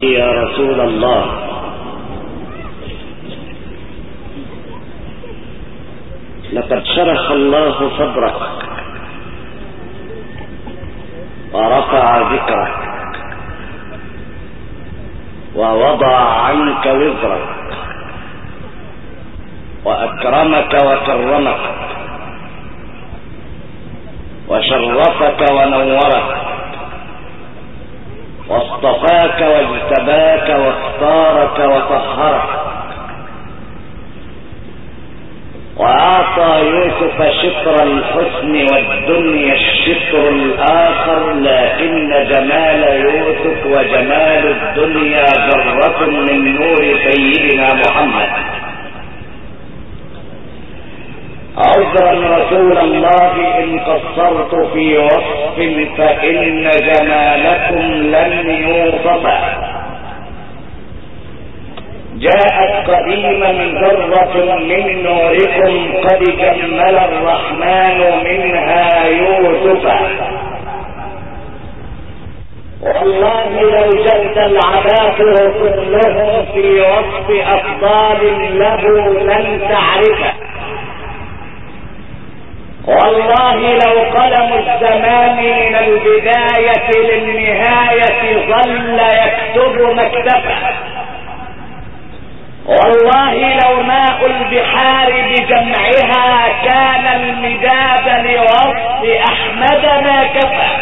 يا رسول الله، لقد شرح الله صدرك ورفع ذكرك ووضع عنك وزرك وأكرمك وكرمك وشرفك ونورك واصطفاك واجتباك واختارك وطهرك، وأعطى يوسف شطر الحسن والدنيا الشطر الآخر، لكن جمال يوسف وجمال الدنيا ذرة من نور سيدنا محمد. عذرا رسول الله إن قصرت في وصف، فإن جمالكم لن يوصف. جاءت قديما ذرة من نوركم، قد جمل الرحمن منها يوسف. والله لو جد العباقر كلهم في وصف أفضال له لن تعرفه. والله لو قلم الزمان من البداية للنهاية ظل يكتب مكتبه. والله لو ماء البحار بجمعها كان المداد لوصف أحمد ما كفى.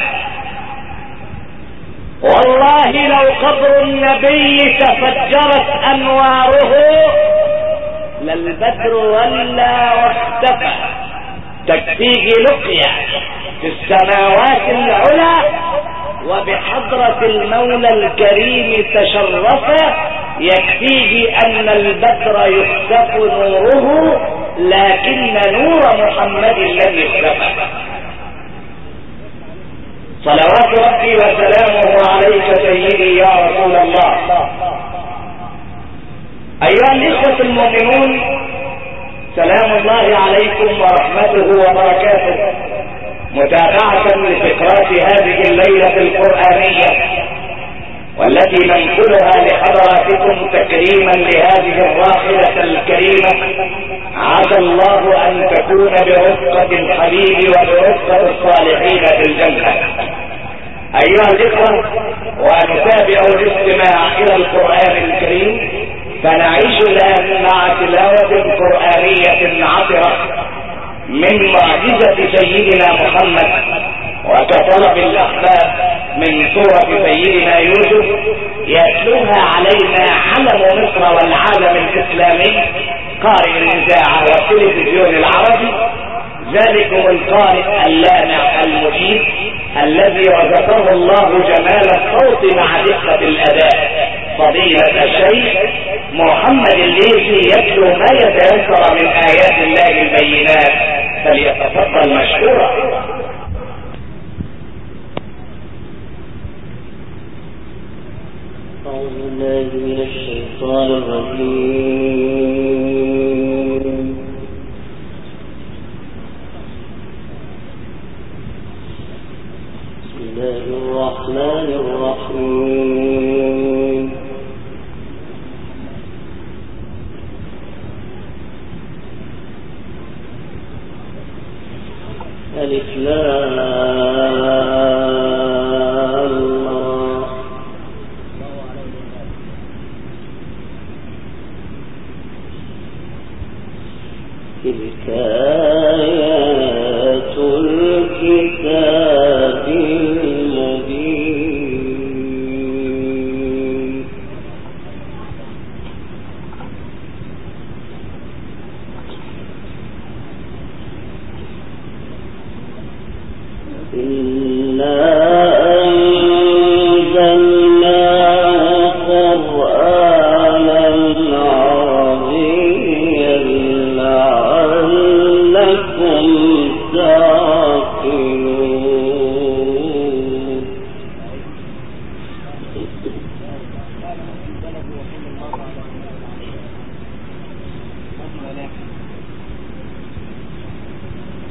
والله لو قبر النبي تفجرت أنواره للبدر ولى واختفى. تكفيه لقيا في السماوات العلى، وبحضرة المولى الكريم تشرفا. يكفيه أن البدر يخسف نوره، لكن نور محمد لن يخسف. صلوات ربي وسلامه عليك سيدي يا رسول الله. أيها الإخوة المؤمنون، سلام الله عليكم ورحمته وبركاته. متابعة لفقرات هذه الليلة القرآنية والتي ننقلها لحضراتكم تكريما لهذه الراحلة الكريمة، عسى الله أن تكون برفقة الحبيب وبرفقة الصالحين في الجنة. أيها الإخوة، ونتابع الاستماع إلى القرآن الكريم، فنعيش الآن مع تلاوة قرآنية عطرة من معجزة سيدنا محمد وكطلب الأحباب من سورة سيدنا يوسف، يتلوها علينا علم مصر والعالم الإسلامي، قارئ الإذاعة والتلفزيون العربي، ذلكم القارئ اللامع المجيد الذي رزقه الله جمال الصوت مع دقة الأداء، فضيلة الشيخ محمد الليثي، يتلو ما يتيسر من آيات الله البينات، فليتفضل مشكورا. أعوذ بالله من الشيطان الرجيم. بسم الله الرحمن الرحيم. ألف لام تلك آيات الكتاب المبين. إنا أنزلناه قرآنا عربيا لعلكم تعقلون.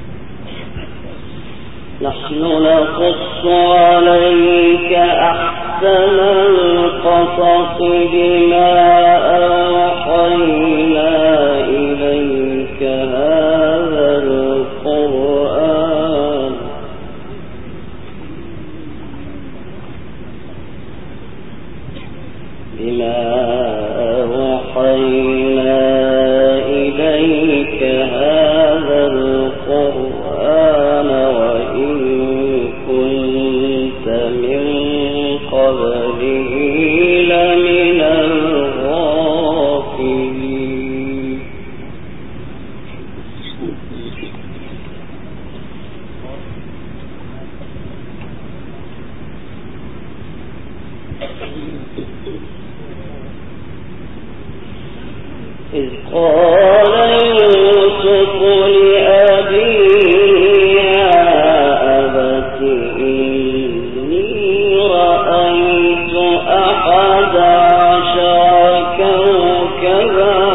نحن نقص عليك أحسن أحسن القصص بما أوحينا إليك هذا القرآن وإن كنت من قبله لمن الغافلين إذ قال يوسف لأبيه يا أبت إني رأيت 11 كوكبا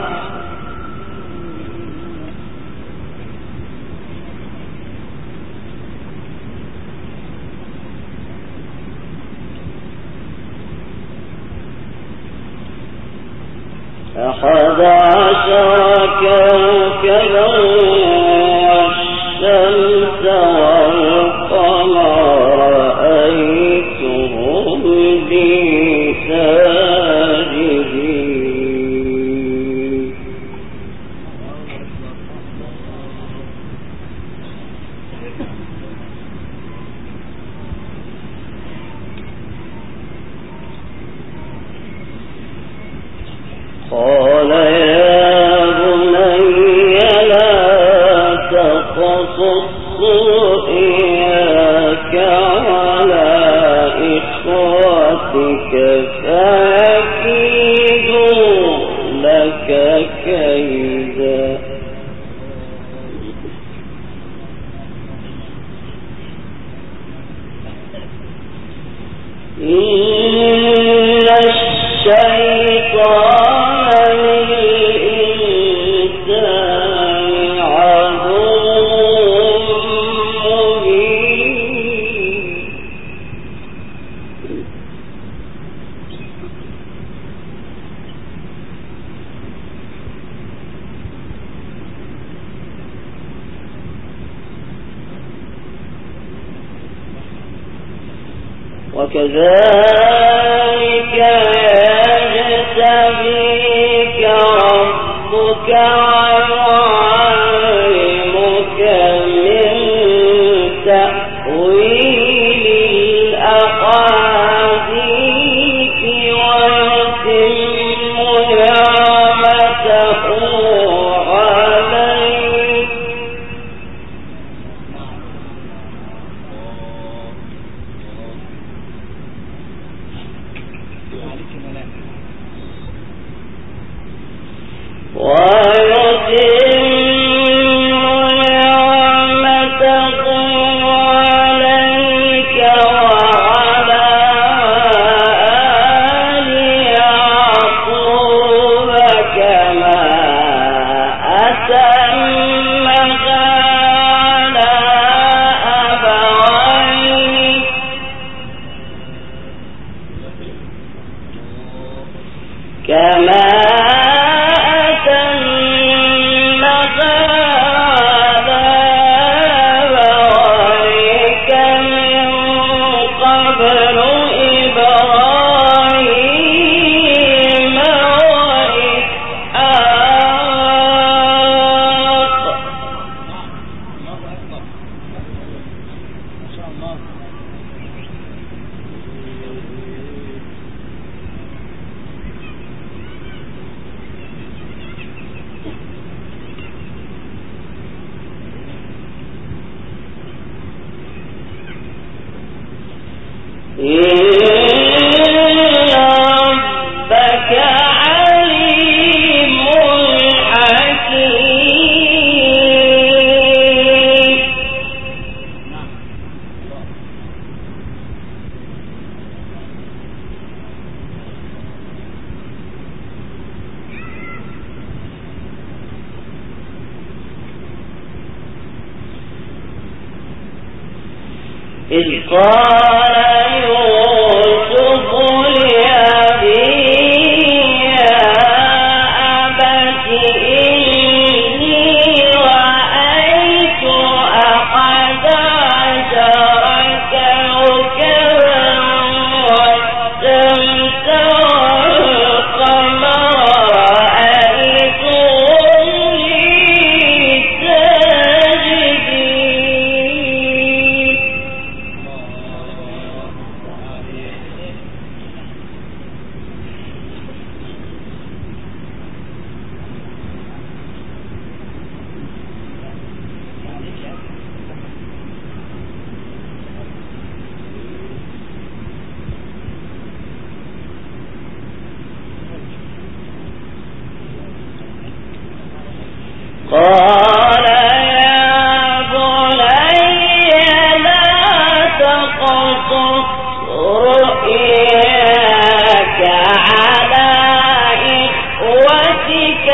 والشمس والقمر رأيتهم لي ساجدين قال يا بني لا تقصص رؤياك على إخوتك فيكيدوا لك كيدا إن الشيطان للإنسان عدو مبين وكذلك يجتبيك ربك ويعلمك من تأويل الأحاديث ويتم نعمته عليك وعلى آل يعقوب كما أتمها على أبويك من قبل إبراهيم وإسحاق ربك عليم حكيم إذ قال يوسف قال يا بني لا تقصص رؤياك على إخوتك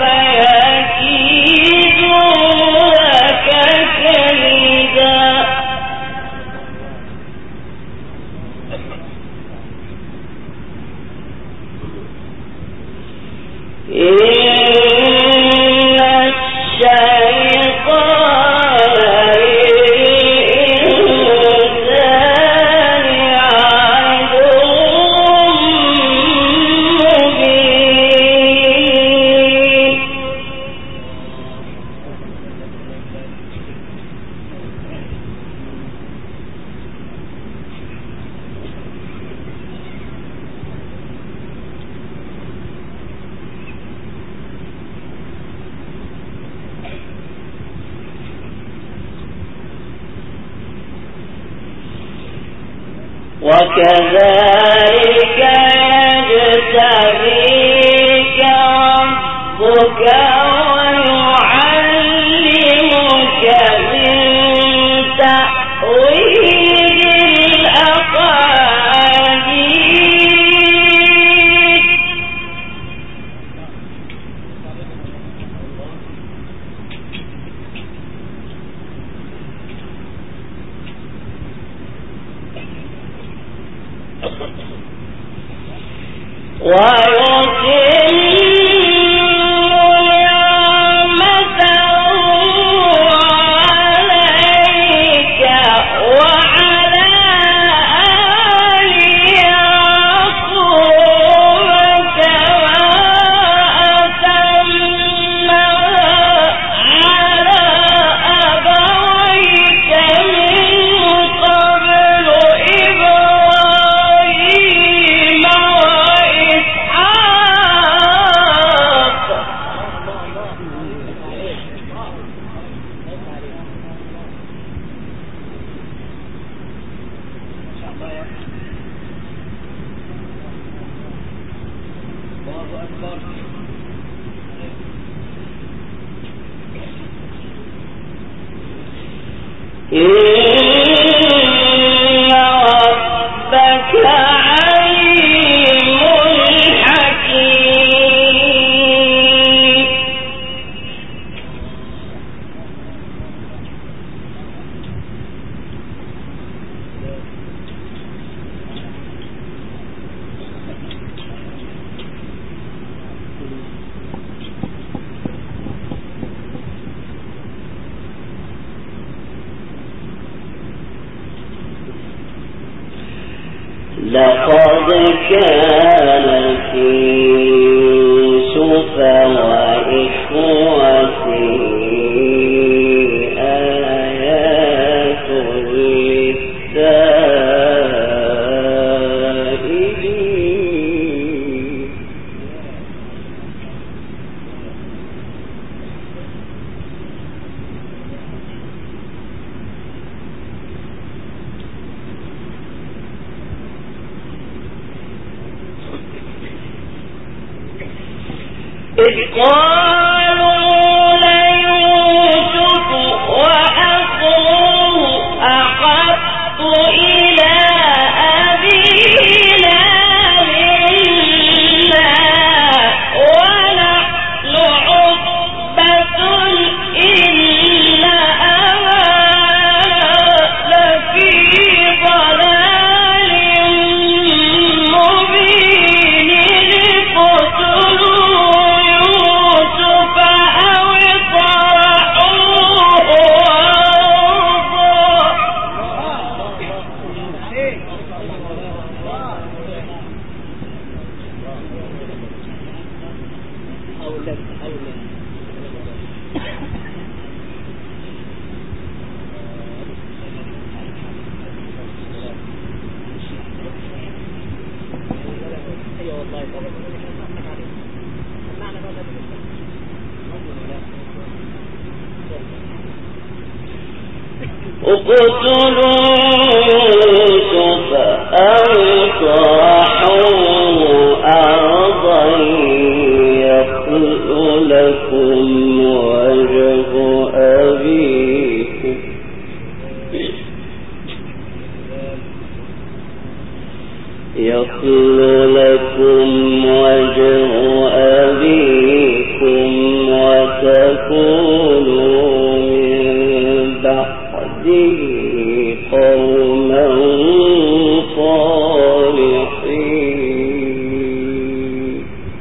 فيكيدوا لك كيدا وكذلك يجتبيك ربك ويعلمك من تأويل الأحاديث ويتم نعمته عليك وعلى آل يعقوب كما أتمها على أبويك من قبل إبراهيم وإسحاق إن ربك عليم حكيم لقد كان في يوسف وإخوته آيات للسائلين إذ قالوا ليوسف وأخوه أحب إلى أبينا منا ونحن عصبة إن أبانا لفي ضلال مبين اقتلوا يوسف أو اطرحوه اقتلوا يوسف أو اطرحوه أرضا يخل لكم وجه أبيكم يخل لكم وجه أبيكم وتكونوا من بعده قوما صالحين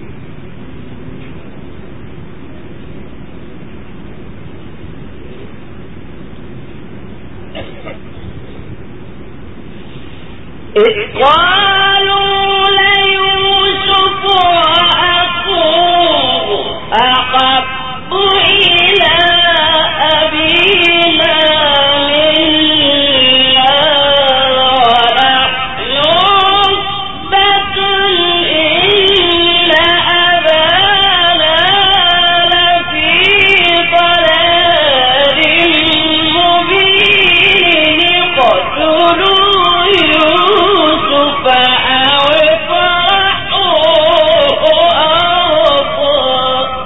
إذ قالوا ليوسف وأخوه أحب إلى أبينا منا ونحن عصبة إن أبانا لفي ضلال مبين اقتلوا يوسف أو اطرحوه أرضا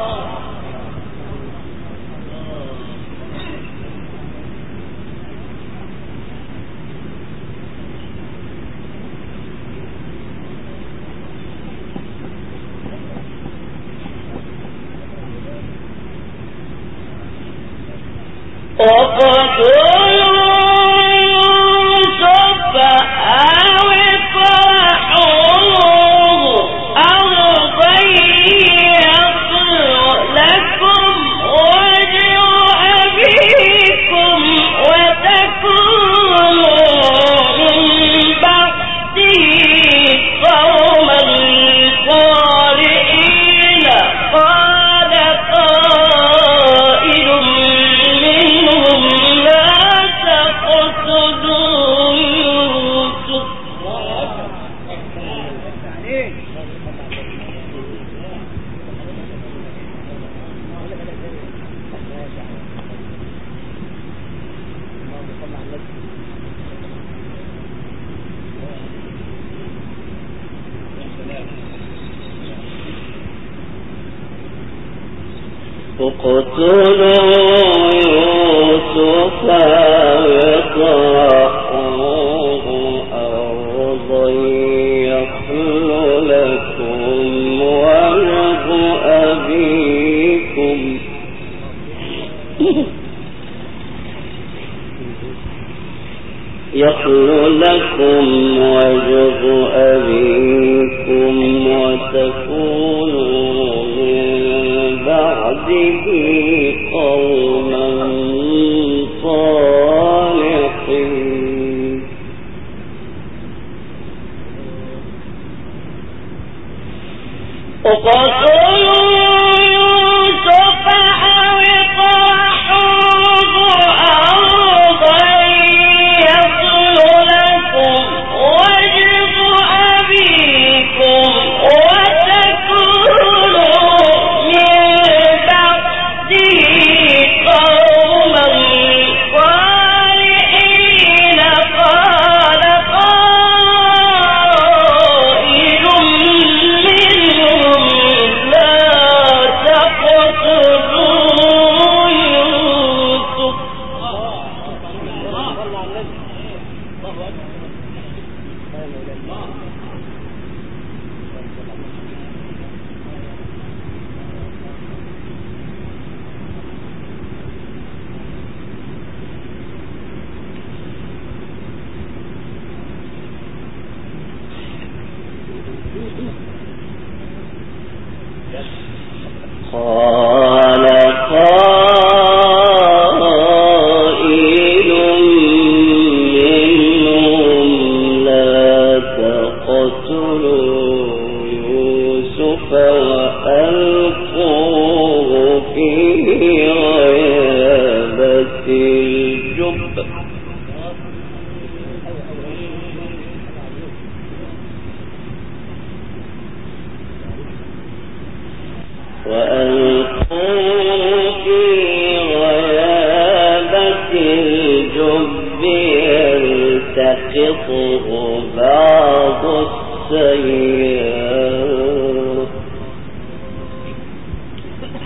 اقتلوا يوسف واطرحوه أرضا يخل لكم وجه أبيكم وتكونوا من بعده قوما صالحين قال قائل منهم لا تقتلوا يوسف وألقوه في غيابة الجب يلتقطه بعض السيارة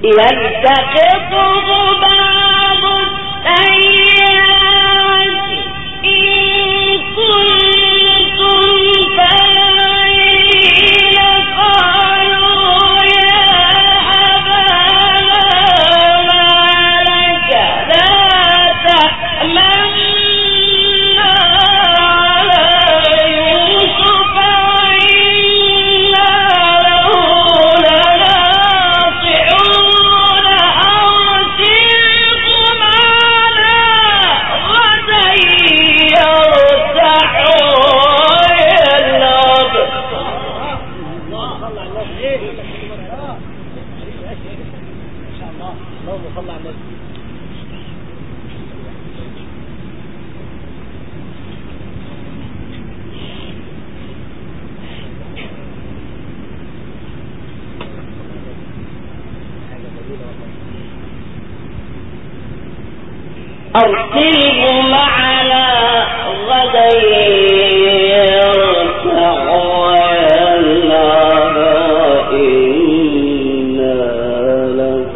يلتقطه بعض السيئات إن كنتم فاعلين قالوا يا أبانا ما لك لا تأمنا على يوسف وإنا له لناصحون أرسله معنا غدا يرتع ويلعب. أرسله معنا غدا يرتع ويلعب وإنا له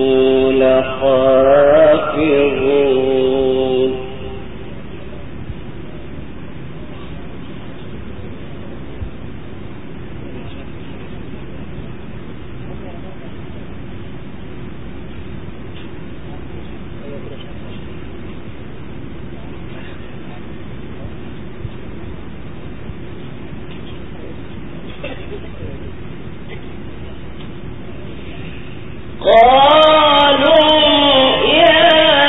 لحافظون. قالوا يا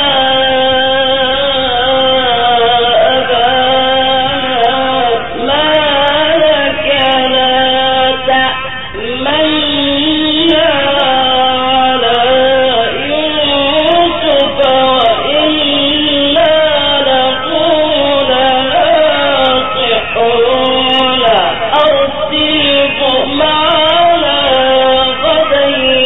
أبانا ما لك لا تأمنا على يوسف وإنا له لناصحون أرسله معنا غدا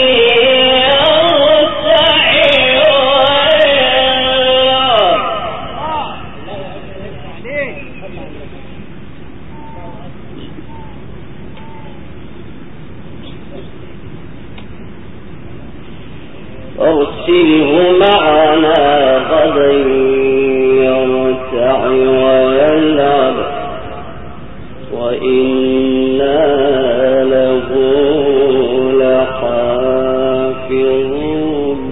أرسله معنا غدا يرتع ويلعب وإنا له لحافظون.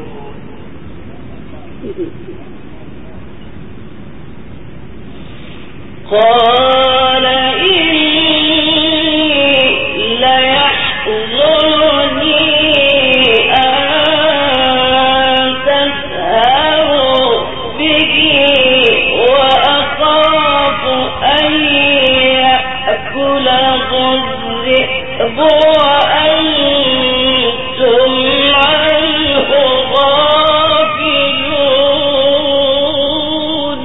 قال إني ليحزنني أن تذهبوا به وأخاف أن يأكله الذئب وأنتم عنه غافلون.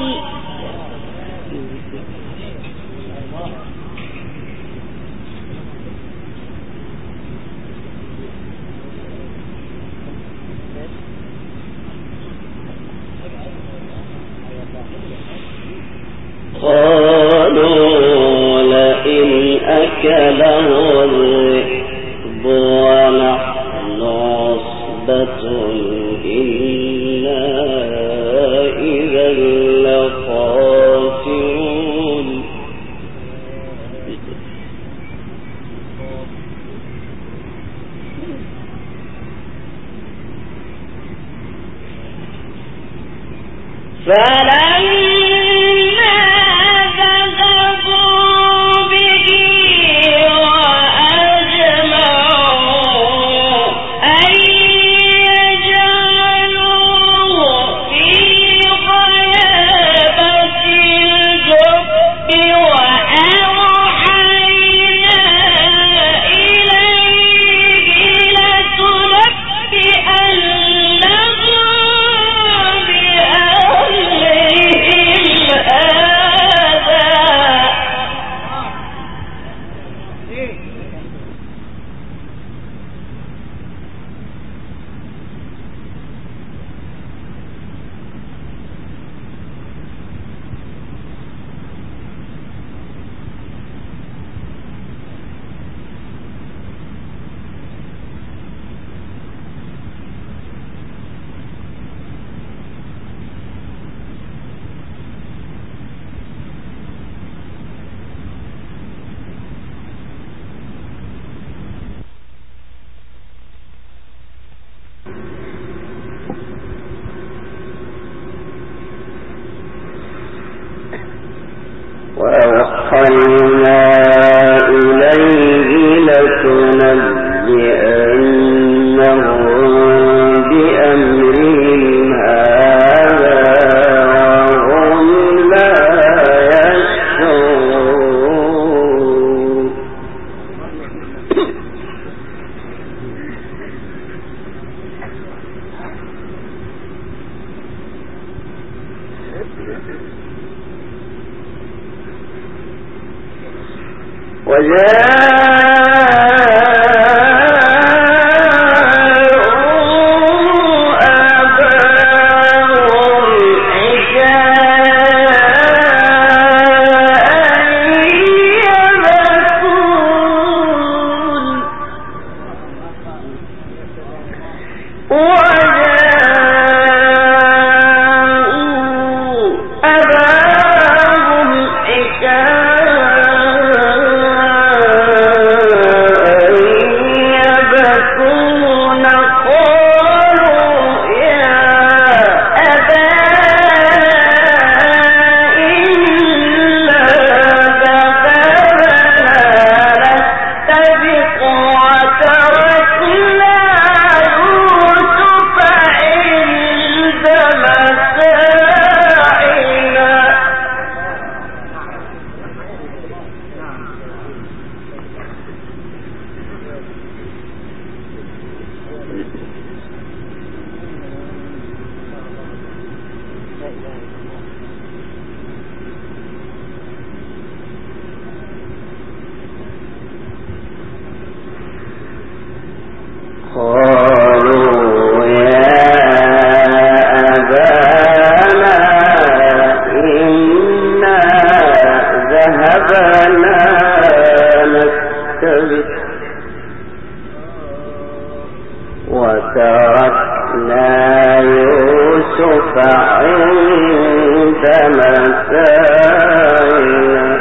قالوا لئن أكله الذئب ونحن عصبة إنا إذا لخاسرون. فلما ذهبوا به وأجمعوا أن يجعلوه في غيابة الجب وأوحينا إليه لتنبئنهم بأمرهم وأوحينا إليه لتنبئنهم بأمرهم هذا وهم لا يشعرون. وتركنا يوسف عند متاعنا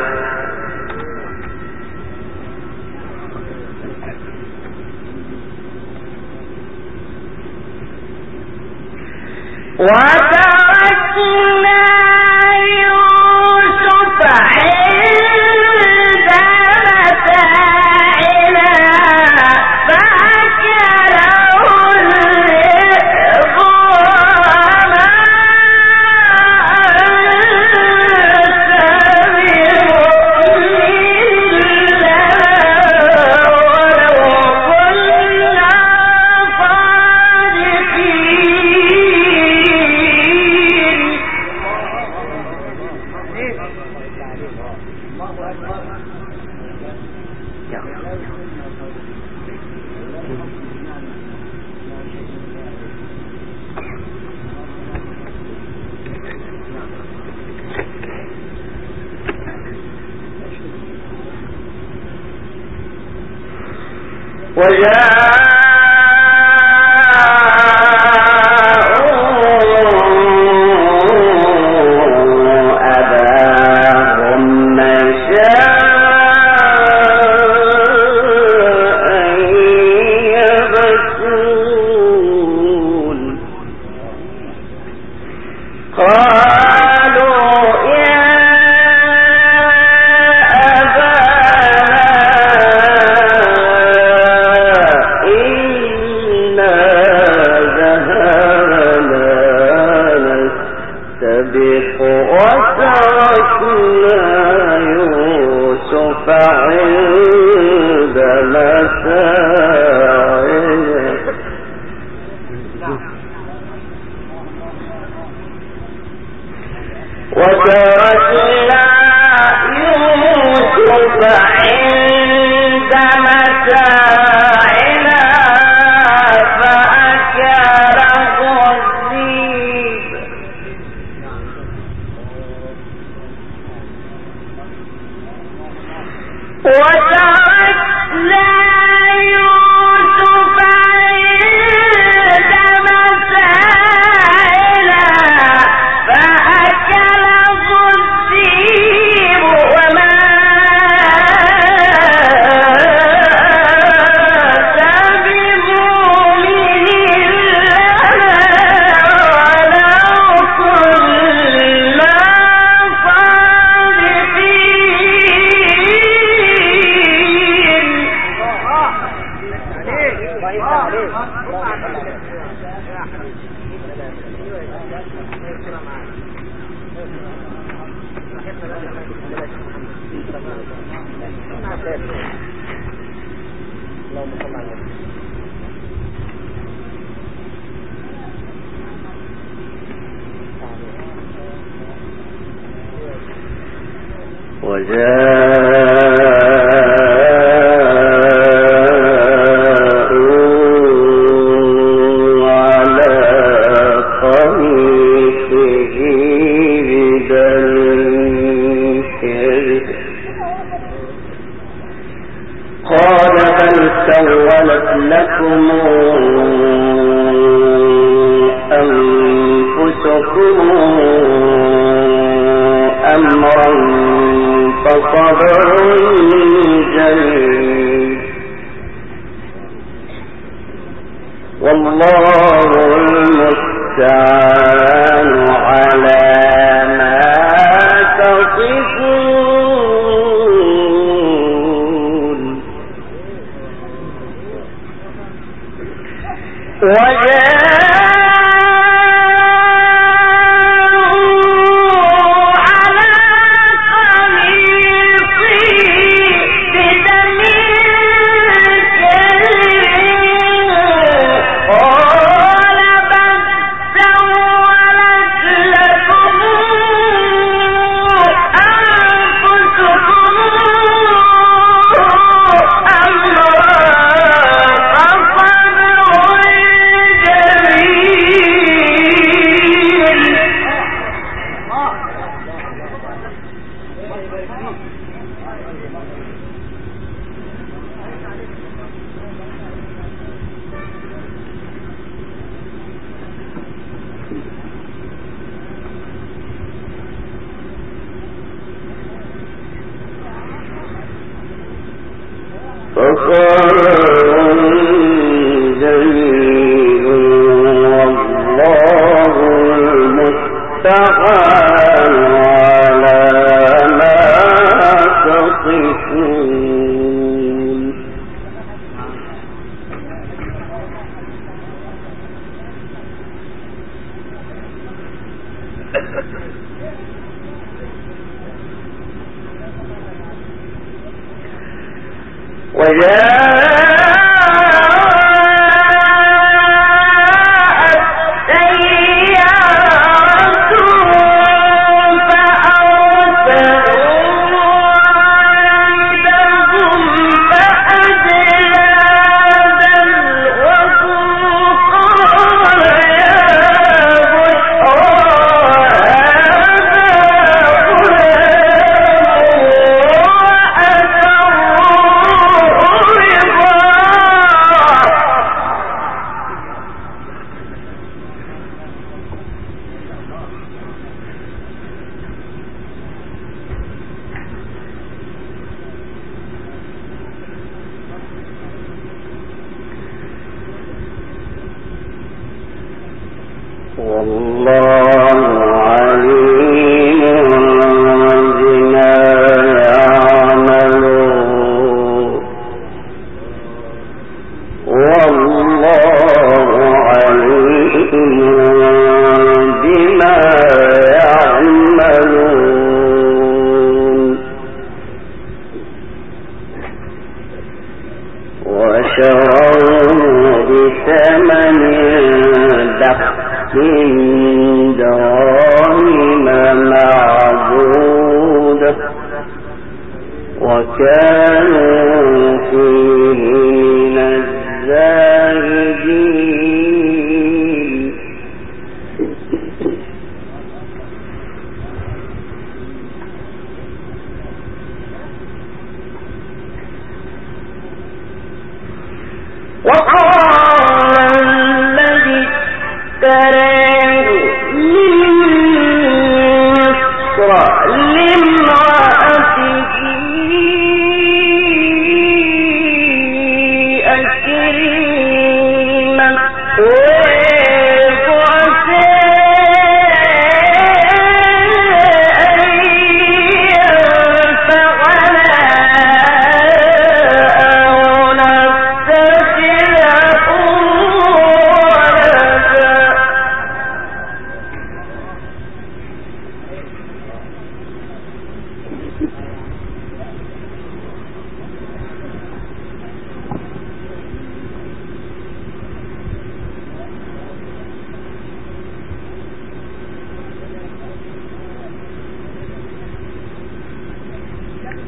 في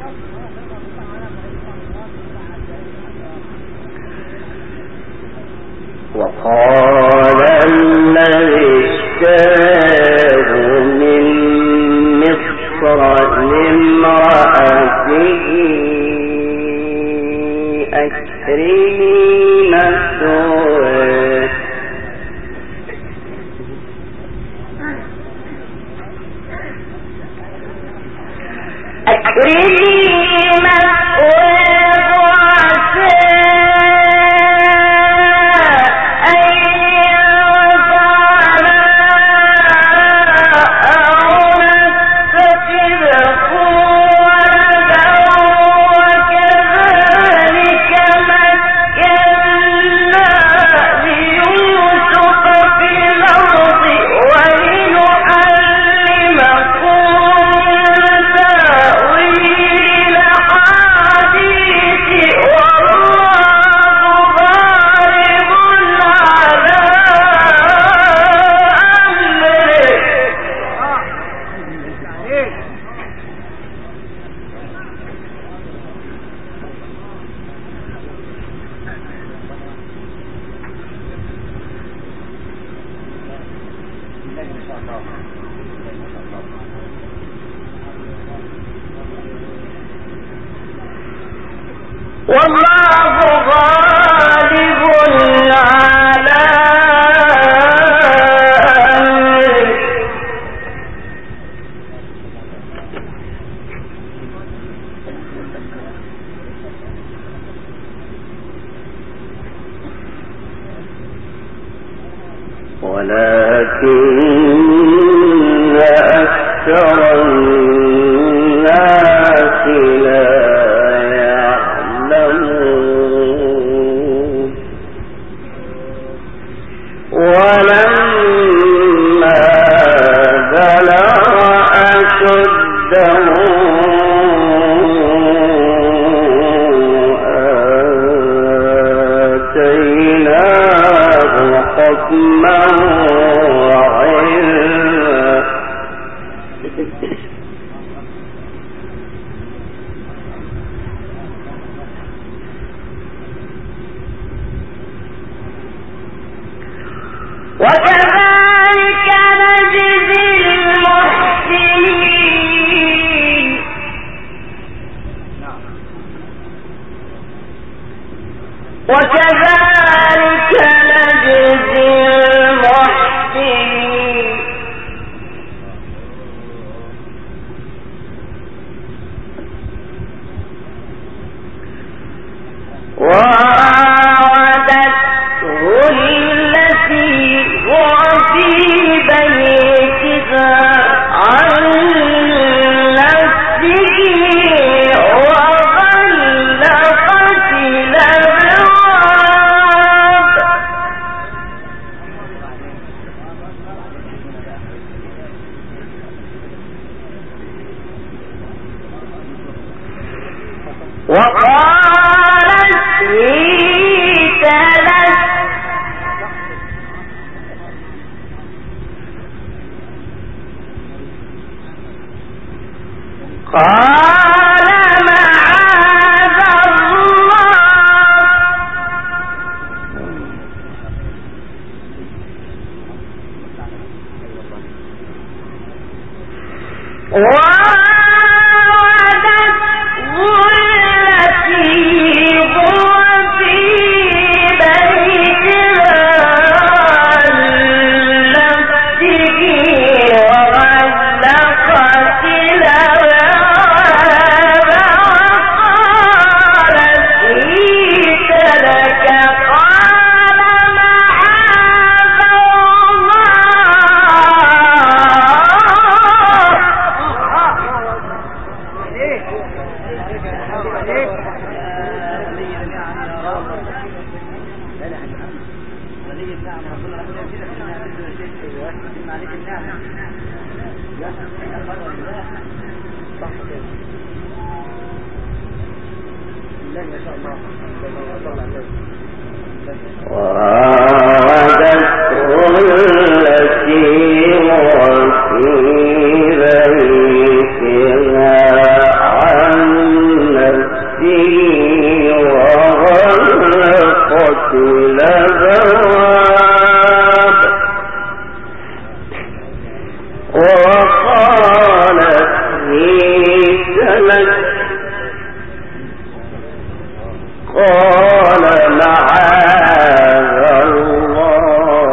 وقال الذي اشتراه من مصر لامرأته أكرمي مثواه والله غالب على أمره ولكن أكثر الناس لا يعلمون ولما بلغ أشده آتيناه حكما وعلما وكذلك نجزي المحسنين وكذلك نجزي المحسنين وراودته التي هو في بيتها عن نفسه وغلقت الأبواب وقالت هيت لك قال معاذ الله وراودته التي هو في بيتها عن وغلقت الأبواب وقالت هيت لك قال معاذ الله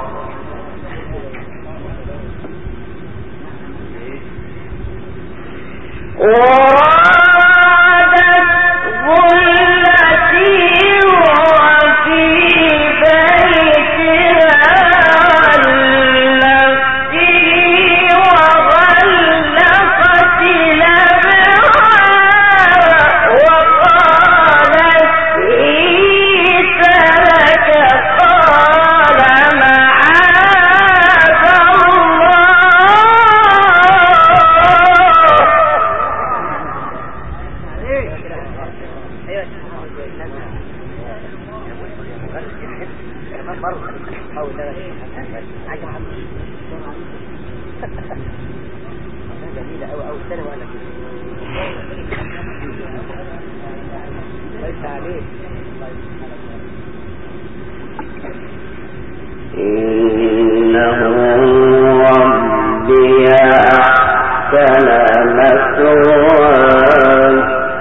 إنه ربي أحسن مثواي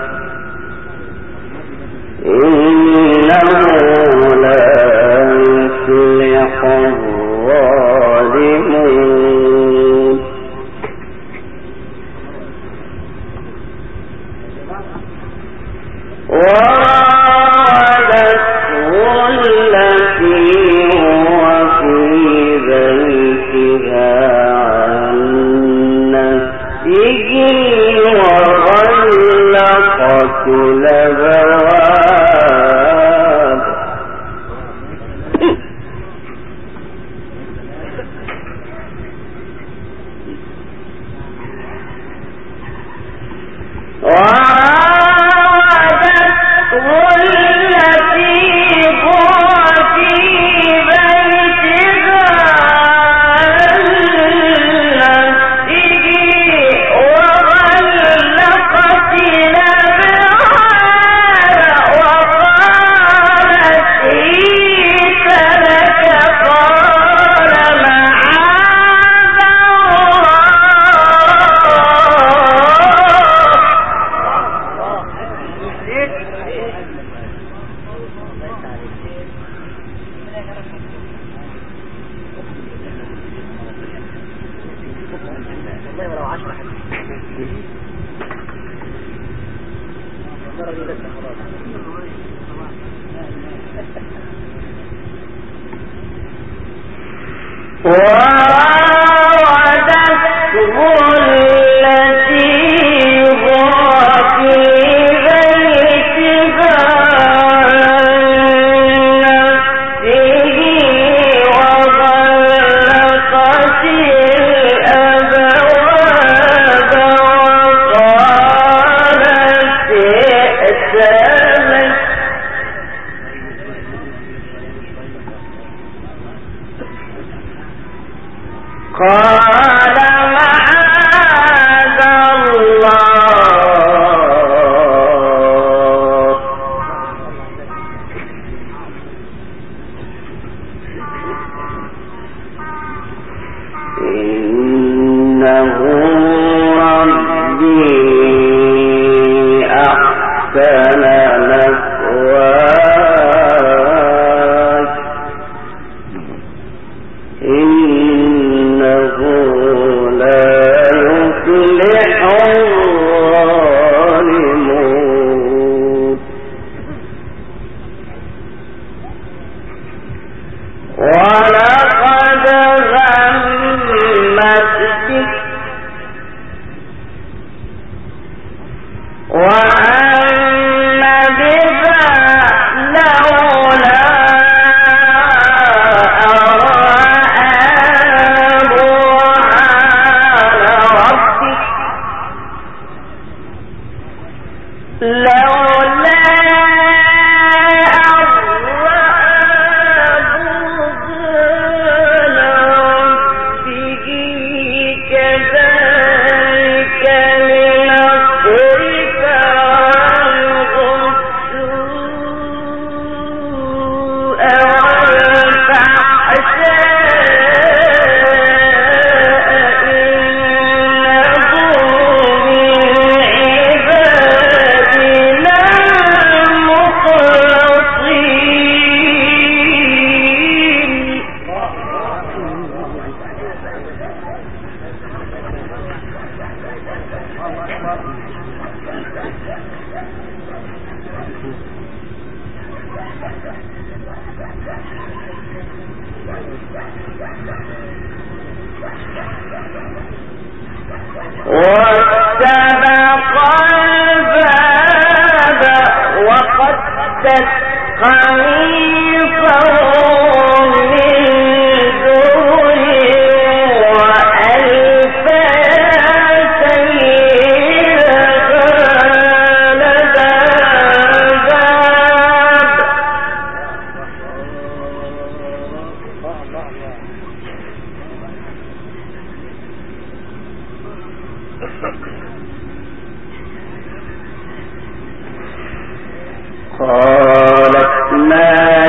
إنه لا يفلح الظالمون وراودته التي هو في بيتها عن نفسه وغلقت الأبواب كذلك لنصرف عنه قالت ما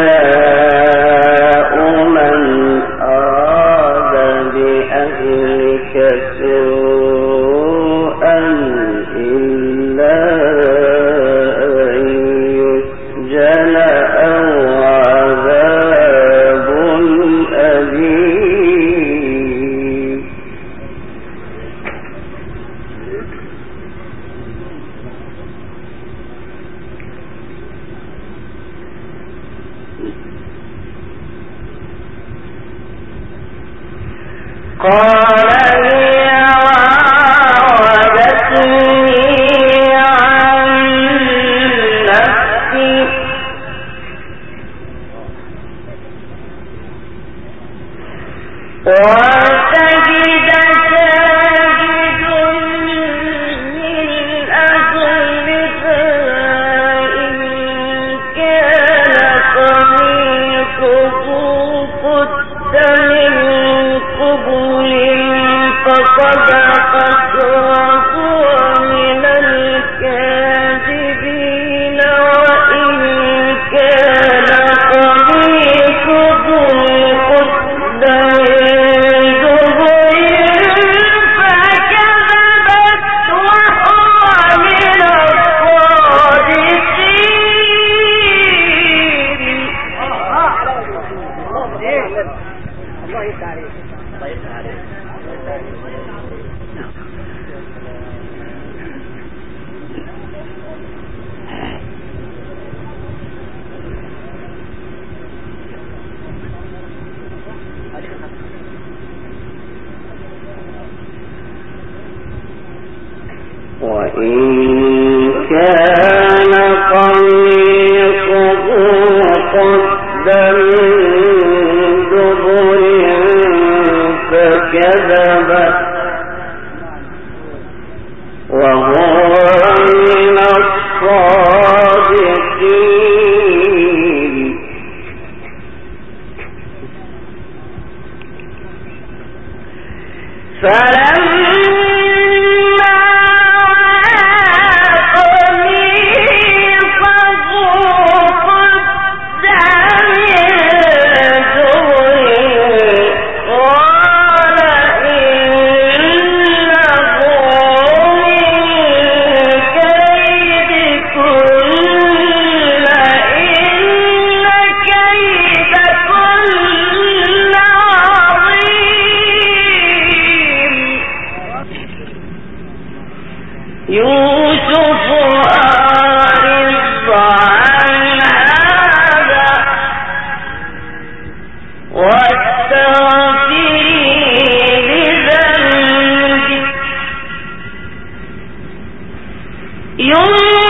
جزاء من أراد بأهلك سوءا إلا أن يسجن أو عذاب أليم. قال هي راودتني عن نفسي وسجد ساجد من أهلك إن كان قميصه قد من قبل فصدقت وهو من الكاذبين وإن كان قميصه قد من دبر فكذبت وهو من وإن كان قميصه قد من دبر فكذبت وهو من الصادقين. يوسف أعرض عن هذا واستغفري لذنبك